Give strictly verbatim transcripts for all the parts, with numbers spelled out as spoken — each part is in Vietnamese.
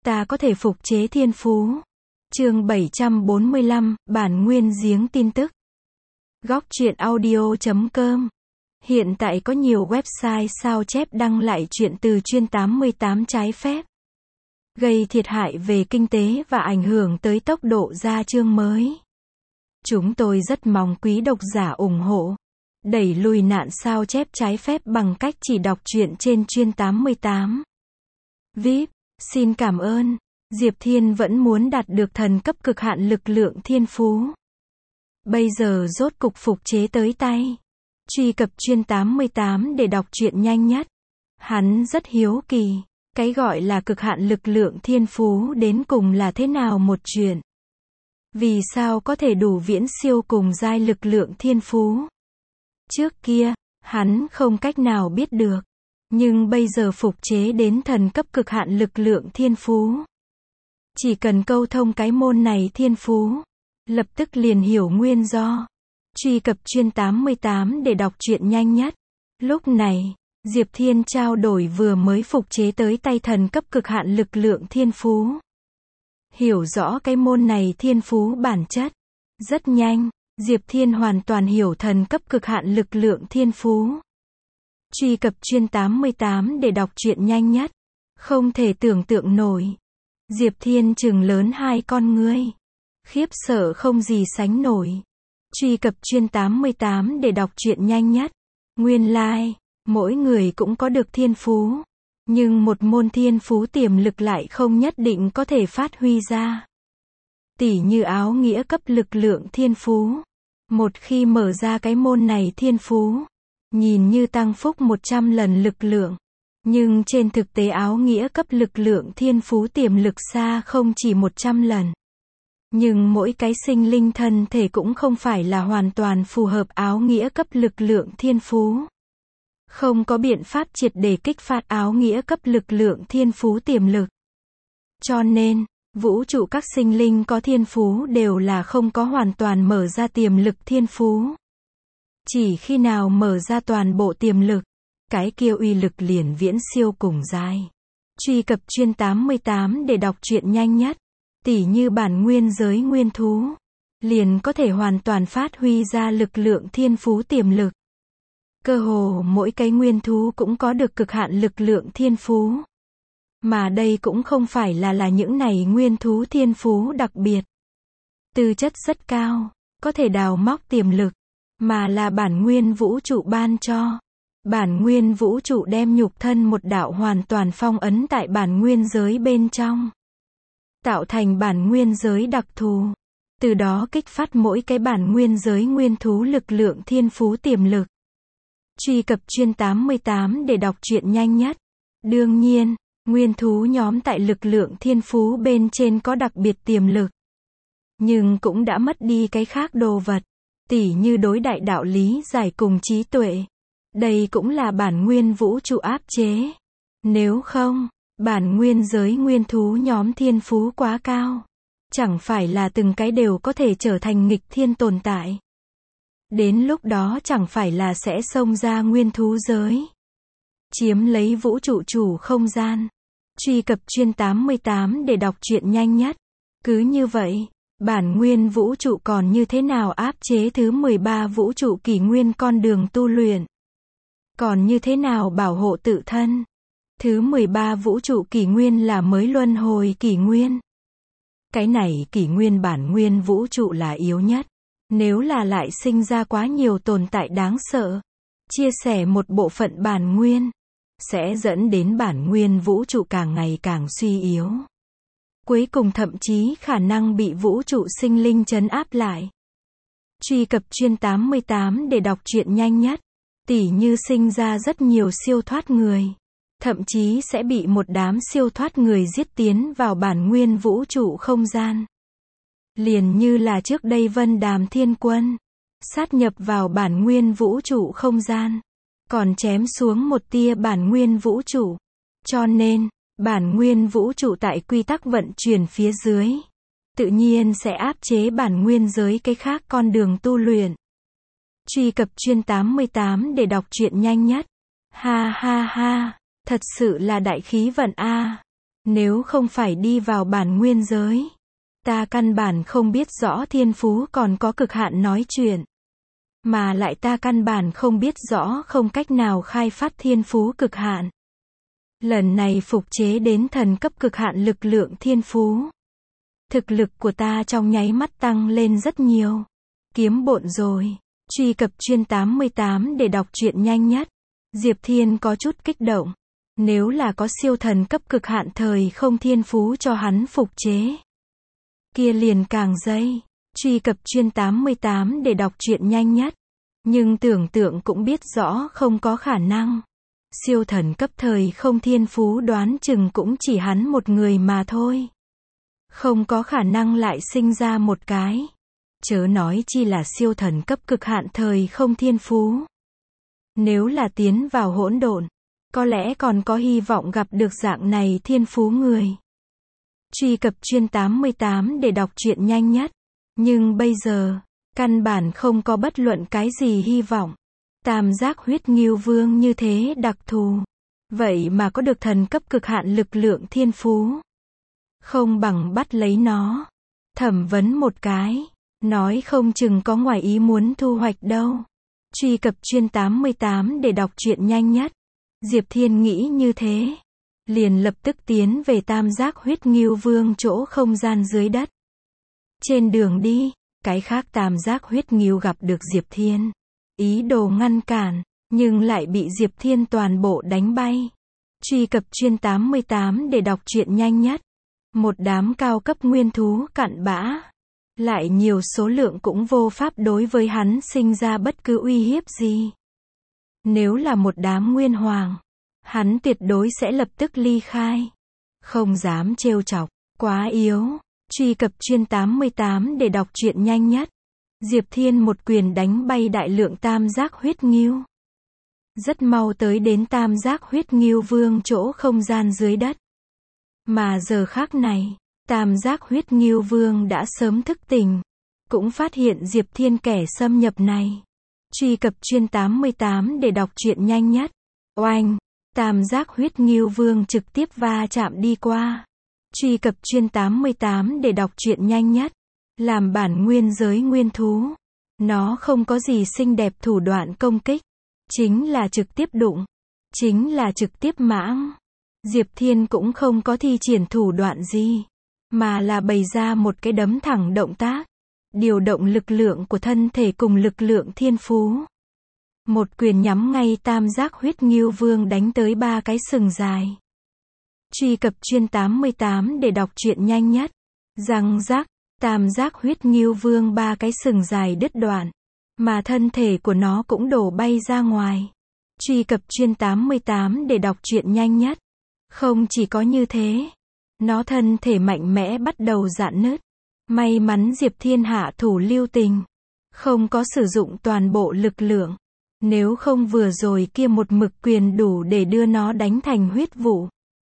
ta có thể phục chế thiên phú. Chương bảy trăm bốn mươi lăm, bản nguyên giếng tin tức. Góc truyện audio chấm com. Hiện tại có nhiều website sao chép đăng lại truyện từ chuyên tám mươi tám trái phép, gây thiệt hại về kinh tế và ảnh hưởng tới tốc độ ra chương mới. Chúng tôi rất mong quý độc giả ủng hộ, đẩy lùi nạn sao chép trái phép bằng cách chỉ đọc truyện trên chuyên tám mươi tám. vê i pê, xin cảm ơn. Diệp Thiên vẫn muốn đạt được thần cấp cực hạn lực lượng thiên phú. Bây giờ rốt cục phục chế tới tay. Truy cập chuyên tám mươi tám để đọc truyện nhanh nhất. Hắn rất hiếu kỳ, cái gọi là cực hạn lực lượng thiên phú đến cùng là thế nào một chuyện. Vì sao có thể đủ viễn siêu cùng giai lực lượng thiên phú? Trước kia, hắn không cách nào biết được. Nhưng bây giờ phục chế đến thần cấp cực hạn lực lượng thiên phú. Chỉ cần câu thông cái môn này thiên phú, lập tức liền hiểu nguyên do. Truy cập chuyên tám mươi tám để đọc truyện nhanh nhất. Lúc này, Diệp Thiên trao đổi vừa mới phục chế tới tay thần cấp cực hạn lực lượng thiên phú. Hiểu rõ cái môn này thiên phú bản chất. Rất nhanh, Diệp Thiên hoàn toàn hiểu thần cấp cực hạn lực lượng thiên phú. Truy cập chuyên tám mươi tám để đọc truyện nhanh nhất. Không thể tưởng tượng nổi. Diệp Thiên trừng lớn hai con ngươi. Khiếp sợ không gì sánh nổi. Truy cập chuyên tám mươi tám để đọc truyện nhanh nhất. Nguyên lai, like, mỗi người cũng có được thiên phú. Nhưng một môn thiên phú tiềm lực lại không nhất định có thể phát huy ra. Tỉ như áo nghĩa cấp lực lượng thiên phú. Một khi mở ra cái môn này thiên phú, nhìn như tăng phúc một trăm lần lực lượng. Nhưng trên thực tế áo nghĩa cấp lực lượng thiên phú tiềm lực xa không chỉ một trăm lần. Nhưng mỗi cái sinh linh thân thể cũng không phải là hoàn toàn phù hợp áo nghĩa cấp lực lượng thiên phú. Không có biện pháp triệt để kích phát áo nghĩa cấp lực lượng thiên phú tiềm lực. Cho nên, vũ trụ các sinh linh có thiên phú đều là không có hoàn toàn mở ra tiềm lực thiên phú. Chỉ khi nào mở ra toàn bộ tiềm lực, cái kia uy lực liền viễn siêu cùng giai. Truy cập chuyên tám mươi tám để đọc truyện nhanh nhất. Tỉ như bản nguyên giới nguyên thú, liền có thể hoàn toàn phát huy ra lực lượng thiên phú tiềm lực. Cơ hồ mỗi cái nguyên thú cũng có được cực hạn lực lượng thiên phú. Mà đây cũng không phải là là những này nguyên thú thiên phú đặc biệt. Tư chất rất cao, có thể đào móc tiềm lực, mà là bản nguyên vũ trụ ban cho. Bản nguyên vũ trụ đem nhục thân một đạo hoàn toàn phong ấn tại bản nguyên giới bên trong. Tạo thành bản nguyên giới đặc thù. Từ đó kích phát mỗi cái bản nguyên giới nguyên thú lực lượng thiên phú tiềm lực. Truy cập chuyên tám mươi tám để đọc truyện nhanh nhất. Đương nhiên, nguyên thú nhóm tại lực lượng thiên phú bên trên có đặc biệt tiềm lực. Nhưng cũng đã mất đi cái khác đồ vật. Tỉ như đối đại đạo lý giải cùng trí tuệ. Đây cũng là bản nguyên vũ trụ áp chế. Nếu không, bản nguyên giới nguyên thú nhóm thiên phú quá cao. Chẳng phải là từng cái đều có thể trở thành nghịch thiên tồn tại. Đến lúc đó chẳng phải là sẽ xông ra nguyên thú giới. Chiếm lấy vũ trụ chủ không gian. Truy cập chuyên tám mươi tám để đọc truyện nhanh nhất. Cứ như vậy, bản nguyên vũ trụ còn như thế nào áp chế thứ mười ba vũ trụ kỷ nguyên con đường tu luyện. Còn như thế nào bảo hộ tự thân. Thứ mười ba vũ trụ kỷ nguyên là mới luân hồi kỷ nguyên. Cái này kỷ nguyên bản nguyên vũ trụ là yếu nhất. Nếu là lại sinh ra quá nhiều tồn tại đáng sợ, chia sẻ một bộ phận bản nguyên, sẽ dẫn đến bản nguyên vũ trụ càng ngày càng suy yếu. Cuối cùng thậm chí khả năng bị vũ trụ sinh linh trấn áp lại. Truy cập chuyên tám mươi tám để đọc truyện nhanh nhất. Tỉ như sinh ra rất nhiều siêu thoát người. Thậm chí sẽ bị một đám siêu thoát người giết tiến vào bản nguyên vũ trụ không gian. Liền như là trước đây Vân Đàm Thiên Quân. Sát nhập vào bản nguyên vũ trụ không gian. Còn chém xuống một tia bản nguyên vũ trụ. Cho nên, bản nguyên vũ trụ tại quy tắc vận chuyển phía dưới. Tự nhiên sẽ áp chế bản nguyên giới cái khác con đường tu luyện. Truy cập chuyên tám mươi tám để đọc truyện nhanh nhất. Ha ha ha, thật sự là đại khí vận a. Nếu không phải đi vào bản nguyên giới, ta căn bản không biết rõ thiên phú còn có cực hạn nói chuyện. Mà lại ta căn bản không biết rõ không cách nào khai phát thiên phú cực hạn. Lần này phục chế đến thần cấp cực hạn lực lượng thiên phú. Thực lực của ta trong nháy mắt tăng lên rất nhiều. Kiếm bộn rồi. Truy cập chuyên tám mươi tám để đọc truyện nhanh nhất. Diệp Thiên có chút kích động. Nếu là có siêu thần cấp cực hạn thời không thiên phú cho hắn phục chế, kia liền càng dây. Truy cập chuyên tám mươi tám để đọc truyện nhanh nhất. Nhưng tưởng tượng cũng biết rõ không có khả năng. Siêu thần cấp thời không thiên phú đoán chừng cũng chỉ hắn một người mà thôi. Không có khả năng lại sinh ra một cái. Chớ nói chi là siêu thần cấp cực hạn thời không thiên phú. Nếu là tiến vào hỗn độn, có lẽ còn có hy vọng gặp được dạng này thiên phú người. Truy cập chuyên tám mươi tám để đọc truyện nhanh nhất. Nhưng bây giờ, căn bản không có bất luận cái gì hy vọng. Tam giác huyết ngưu vương như thế đặc thù. Vậy mà có được thần cấp cực hạn lực lượng thiên phú. Không bằng bắt lấy nó. Thẩm vấn một cái. Nói không chừng có ngoài ý muốn thu hoạch đâu. Truy cập chuyên tám mươi tám để đọc truyện nhanh nhất. Diệp Thiên nghĩ như thế. Liền lập tức tiến về tam giác huyết ngưu vương chỗ không gian dưới đất. Trên đường đi, cái khác tam giác huyết ngưu gặp được Diệp Thiên. Ý đồ ngăn cản, nhưng lại bị Diệp Thiên toàn bộ đánh bay. Truy cập chuyên tám mươi tám để đọc truyện nhanh nhất. Một đám cao cấp nguyên thú cặn bã. Lại nhiều số lượng cũng vô pháp đối với hắn sinh ra bất cứ uy hiếp gì. Nếu là một đám nguyên hoàng, hắn tuyệt đối sẽ lập tức ly khai. Không dám trêu chọc, quá yếu. Truy cập chuyên tám mươi tám để đọc truyện nhanh nhất. Diệp Thiên một quyền đánh bay đại lượng tam giác huyết ngưu. Rất mau tới đến tam giác huyết ngưu vương chỗ không gian dưới đất. Mà giờ khác này, tam giác huyết ngưu vương đã sớm thức tỉnh. Cũng phát hiện Diệp Thiên kẻ xâm nhập này. Truy cập chuyên tám mươi tám để đọc truyện nhanh nhất. Oanh! Tam giác huyết ngưu vương trực tiếp va chạm đi qua. Truy cập chuyên tám mươi tám để đọc truyện nhanh nhất. Làm bản nguyên giới nguyên thú. Nó không có gì xinh đẹp thủ đoạn công kích. Chính là trực tiếp đụng. Chính là trực tiếp mãng. Diệp Thiên cũng không có thi triển thủ đoạn gì. Mà là bày ra một cái đấm thẳng động tác. Điều động lực lượng của thân thể cùng lực lượng thiên phú. Một quyền nhắm ngay tam giác huyết ngưu vương đánh tới ba cái sừng dài. Truy cập chuyên tám mươi tám để đọc truyện nhanh nhất. Răng rắc, tam giác huyết ngưu vương ba cái sừng dài đứt đoạn. Mà thân thể của nó cũng đổ bay ra ngoài. Truy cập chuyên tám mươi tám để đọc truyện nhanh nhất. Không chỉ có như thế. Nó thân thể mạnh mẽ bắt đầu rạn nứt. May mắn Diệp Thiên hạ thủ lưu tình. Không có sử dụng toàn bộ lực lượng. Nếu không vừa rồi kia một mực quyền đủ để đưa nó đánh thành huyết vụ.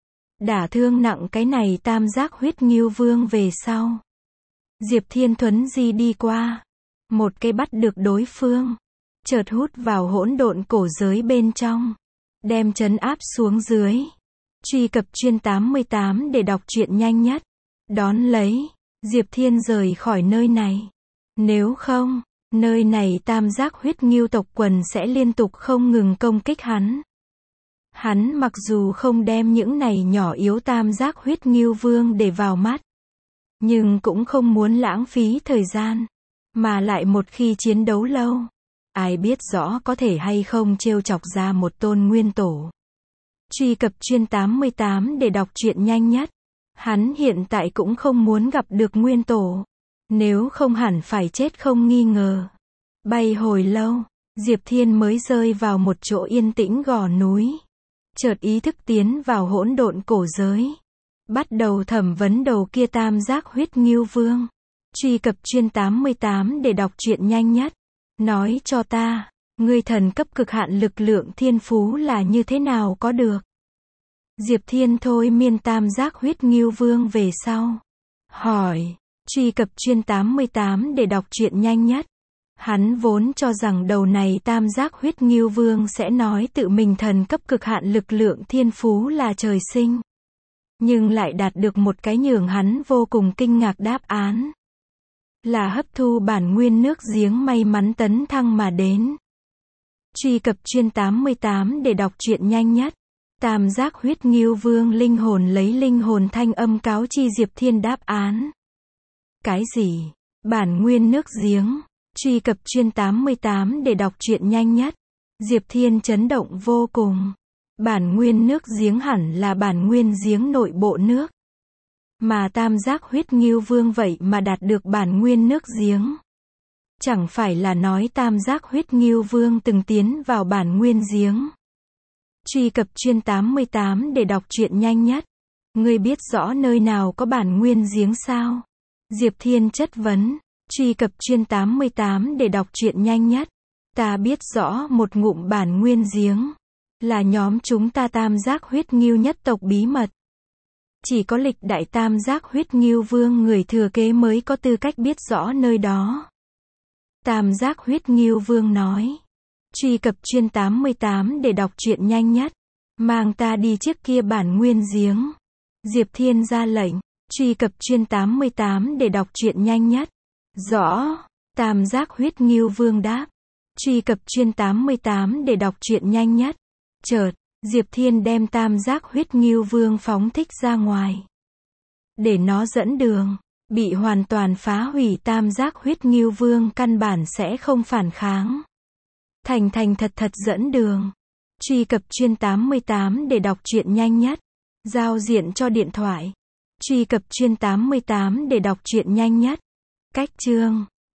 Đả thương nặng cái này tam giác huyết ngưu vương về sau. Diệp Thiên thuấn di đi qua. Một cái bắt được đối phương. Chợt hút vào hỗn độn cổ giới bên trong. Đem trấn áp xuống dưới. Truy cập chuyên tám mươi tám để đọc truyện nhanh nhất. Đón lấy. Diệp Thiên rời khỏi nơi này. Nếu không, nơi này tam giác huyết ngưu tộc quần sẽ liên tục không ngừng công kích hắn. Hắn mặc dù không đem những này nhỏ yếu tam giác huyết ngưu vương để vào mắt. Nhưng cũng không muốn lãng phí thời gian. Mà lại một khi chiến đấu lâu. Ai biết rõ có thể hay không trêu chọc ra một tôn nguyên tổ. Truy cập chuyên tám mươi tám để đọc truyện nhanh nhất. Hắn hiện tại cũng không muốn gặp được nguyên tổ. Nếu không hẳn phải chết không nghi ngờ. Bay hồi lâu, Diệp Thiên mới rơi vào một chỗ yên tĩnh gò núi. Chợt ý thức tiến vào hỗn độn cổ giới. Bắt đầu thẩm vấn đầu kia tam giác huyết ngưu vương. Truy cập chuyên tám mươi tám để đọc truyện nhanh nhất. Nói cho ta, ngươi thần cấp cực hạn lực lượng thiên phú là như thế nào có được? Diệp Thiên thôi miên tam giác huyết ngưu vương về sau. Hỏi, truy cập chuyên tám mươi tám để đọc truyện nhanh nhất. Hắn vốn cho rằng đầu này tam giác huyết ngưu vương sẽ nói tự mình thần cấp cực hạn lực lượng thiên phú là trời sinh. Nhưng lại đạt được một cái nhường hắn vô cùng kinh ngạc đáp án. Là hấp thu bản nguyên nước giếng may mắn tấn thăng mà đến. Truy cập chuyên tám mươi tám để đọc truyện nhanh nhất. Tam giác huyết ngưu vương linh hồn lấy linh hồn thanh âm cáo chi Diệp Thiên đáp án. Cái gì? Bản nguyên nước giếng. Truy cập chuyên tám mươi tám để đọc truyện nhanh nhất. Diệp Thiên chấn động vô cùng. Bản nguyên nước giếng hẳn là bản nguyên giếng nội bộ nước. Mà tam giác huyết ngưu vương vậy mà đạt được bản nguyên nước giếng. Chẳng phải là nói tam giác huyết ngưu vương từng tiến vào bản nguyên giếng. Truy cập chuyên tám mươi tám để đọc truyện nhanh nhất. Ngươi biết rõ nơi nào có bản nguyên giếng sao? Diệp Thiên chất vấn. Truy cập chuyên tám mươi tám để đọc truyện nhanh nhất. Ta biết rõ một ngụm bản nguyên giếng. Là nhóm chúng ta tam giác huyết ngưu nhất tộc bí mật. Chỉ có lịch đại tam giác huyết ngưu vương người thừa kế mới có tư cách biết rõ nơi đó. Tam giác huyết ngưu vương nói. Truy cập chuyên tám mươi tám để đọc truyện nhanh nhất. Mang ta đi trước kia bản nguyên giếng. Diệp Thiên ra lệnh. Truy cập chuyên tám mươi tám để đọc truyện nhanh nhất. Rõ. Tam giác huyết ngưu vương đáp. Truy cập chuyên tám mươi tám để đọc truyện nhanh nhất. Chợt, Diệp Thiên đem tam giác huyết ngưu vương phóng thích ra ngoài. Để nó dẫn đường. Bị hoàn toàn phá hủy tam giác huyết ngưu vương căn bản sẽ không phản kháng. Thành thành thật thật dẫn đường. Truy cập chuyên tám mươi tám để đọc truyện nhanh nhất. Giao diện cho điện thoại. Truy cập chuyên tám mươi tám để đọc truyện nhanh nhất. Cách chương